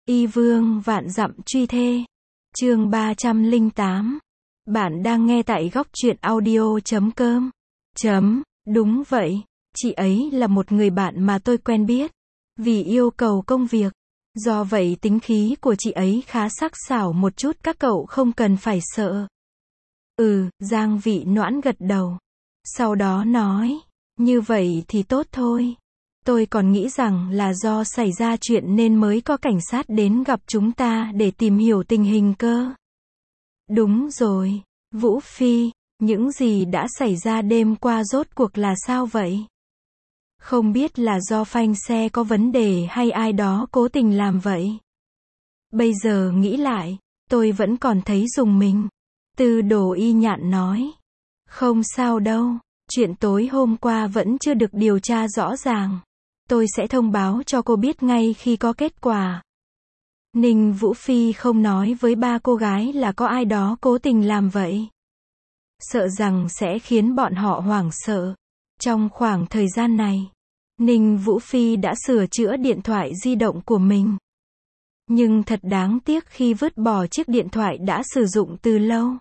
Y vương vạn dặm truy thê. Chương 308. Bạn đang nghe tại góc truyện audio.com. Đúng vậy, chị ấy là một người bạn mà tôi quen biết. Vì yêu cầu công việc. Do vậy tính khí của chị ấy khá sắc sảo một chút, các cậu không cần phải sợ. Giang Vị Noãn gật đầu. Sau đó nói, như vậy thì tốt thôi. Tôi còn nghĩ rằng là do xảy ra chuyện nên mới có cảnh sát đến gặp chúng ta để tìm hiểu tình hình cơ. Đúng rồi, Vũ Phi, những gì đã xảy ra đêm qua rốt cuộc là sao vậy? Không biết là do phanh xe có vấn đề hay ai đó cố tình làm vậy. Bây giờ nghĩ lại, tôi vẫn còn thấy rùng mình. Tư Đồ Y Nhạn nói. Không sao đâu, chuyện tối hôm qua vẫn chưa được điều tra rõ ràng. Tôi sẽ thông báo cho cô biết ngay khi có kết quả. Ninh Vũ Phi không nói với ba cô gái là có ai đó cố tình làm vậy. Sợ rằng sẽ khiến bọn họ hoảng sợ. Trong khoảng thời gian này, Ninh Vũ Phi đã sửa chữa điện thoại di động của mình. Nhưng thật đáng tiếc khi vứt bỏ chiếc điện thoại đã sử dụng từ lâu.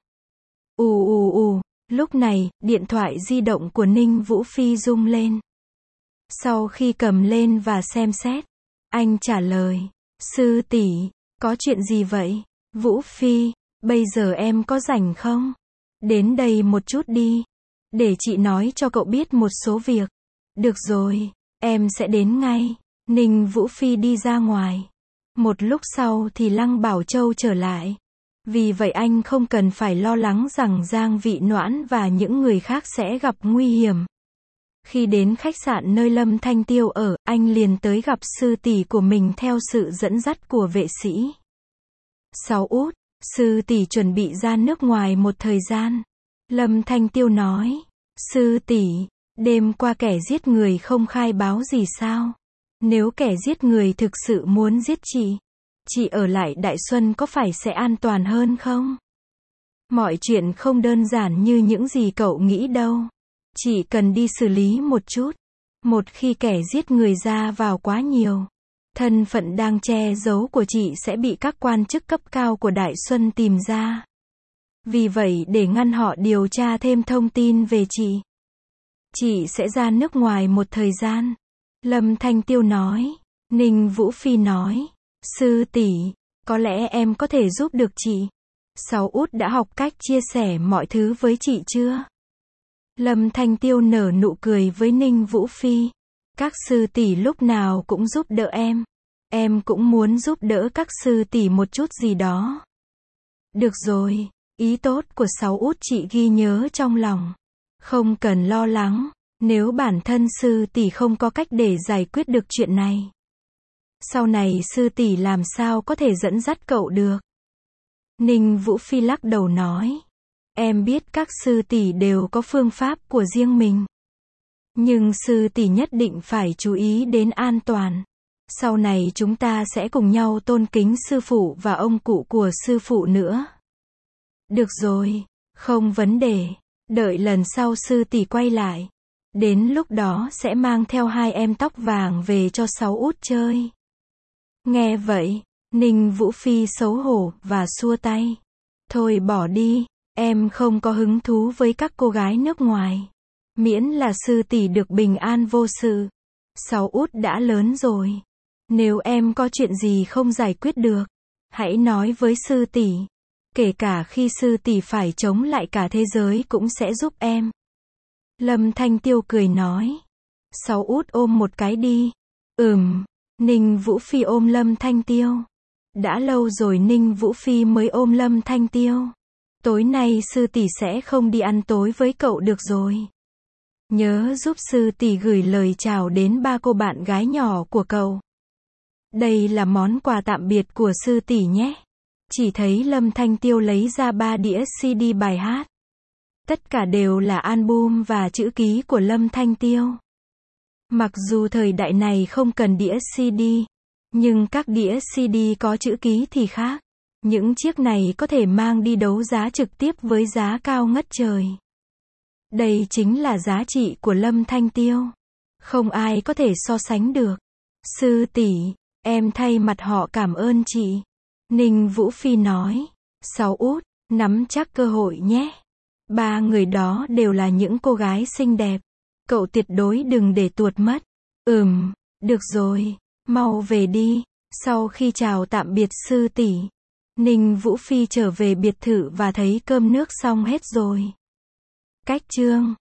Lúc này, điện thoại di động của Ninh Vũ Phi rung lên. Sau khi cầm lên và xem xét, anh trả lời, sư tỷ, có chuyện gì vậy? Vũ Phi, bây giờ em có rảnh không? Đến đây một chút đi. Để chị nói cho cậu biết một số việc. Được rồi, em sẽ đến ngay. Ninh Vũ Phi đi ra ngoài. Một lúc sau thì Lăng Bảo Châu trở lại. Vì vậy anh không cần phải lo lắng rằng Giang Vị Noãn và những người khác sẽ gặp nguy hiểm. Khi đến khách sạn nơi Lâm Thanh Tiêu ở, anh liền tới gặp sư tỷ của mình theo sự dẫn dắt của vệ sĩ. Sáu út, sư tỷ chuẩn bị ra nước ngoài một thời gian. Lâm Thanh Tiêu nói, sư tỷ, đêm qua kẻ giết người không khai báo gì sao? Nếu kẻ giết người thực sự muốn giết chị ở lại Đại Xuân có phải sẽ an toàn hơn không? Mọi chuyện không đơn giản như những gì cậu nghĩ đâu. Chị cần đi xử lý một chút. Một khi kẻ giết người ra vào quá nhiều, thân phận đang che giấu của chị sẽ bị các quan chức cấp cao của Đại Xuân tìm ra. Vì vậy để ngăn họ điều tra thêm thông tin về chị sẽ ra nước ngoài một thời gian. Lâm Thanh Tiêu nói. Ninh Vũ Phi nói, sư tỷ, có lẽ em có thể giúp được chị. Sáu út đã học cách chia sẻ mọi thứ với chị chưa? Lâm Thanh Tiêu nở nụ cười với Ninh Vũ Phi. Các sư tỷ lúc nào cũng giúp đỡ em. Em cũng muốn giúp đỡ các sư tỷ một chút gì đó. Được rồi, ý tốt của sáu út chị ghi nhớ trong lòng. Không cần lo lắng, nếu bản thân sư tỷ không có cách để giải quyết được chuyện này. Sau này sư tỷ làm sao có thể dẫn dắt cậu được? Ninh Vũ Phi lắc đầu nói. Em biết các sư tỷ đều có phương pháp của riêng mình. Nhưng sư tỷ nhất định phải chú ý đến an toàn. Sau này chúng ta sẽ cùng nhau tôn kính sư phụ và ông cụ của sư phụ nữa. Được rồi, không vấn đề. Đợi lần sau sư tỷ quay lại. Đến lúc đó sẽ mang theo hai em tóc vàng về cho sáu út chơi. Nghe vậy, Ninh Vũ Phi xấu hổ và xua tay. Thôi bỏ đi, em không có hứng thú với các cô gái nước ngoài. Miễn là sư tỷ được bình an vô sự. Sáu út đã lớn rồi. Nếu em có chuyện gì không giải quyết được, hãy nói với sư tỷ. Kể cả khi sư tỷ phải chống lại cả thế giới cũng sẽ giúp em. Lâm Thanh Tiêu cười nói. Sáu út ôm một cái đi. Ninh Vũ Phi ôm Lâm Thanh Tiêu. Đã lâu rồi Ninh Vũ Phi mới ôm Lâm Thanh Tiêu. Tối nay sư tỷ sẽ không đi ăn tối với cậu được rồi. Nhớ giúp sư tỷ gửi lời chào đến ba cô bạn gái nhỏ của cậu. Đây là món quà tạm biệt của sư tỷ nhé. Chỉ thấy Lâm Thanh Tiêu lấy ra 3 đĩa CD bài hát. Tất cả đều là album và chữ ký của Lâm Thanh Tiêu. Mặc dù thời đại này không cần đĩa CD, nhưng các đĩa CD có chữ ký thì khác. Những chiếc này có thể mang đi đấu giá trực tiếp với giá cao ngất trời. Đây chính là giá trị của Lâm Thanh Tiêu. Không ai có thể so sánh được. Sư tỷ, Em thay mặt họ cảm ơn chị. Ninh Vũ Phi nói. Sáu út, nắm chắc cơ hội nhé. Ba người đó đều là những cô gái xinh đẹp. Cậu tuyệt đối đừng để tuột mất. Được rồi, mau về đi. Sau khi chào tạm biệt sư tỷ, Ninh Vũ Phi trở về biệt thự và thấy cơm nước xong hết rồi. Cách chương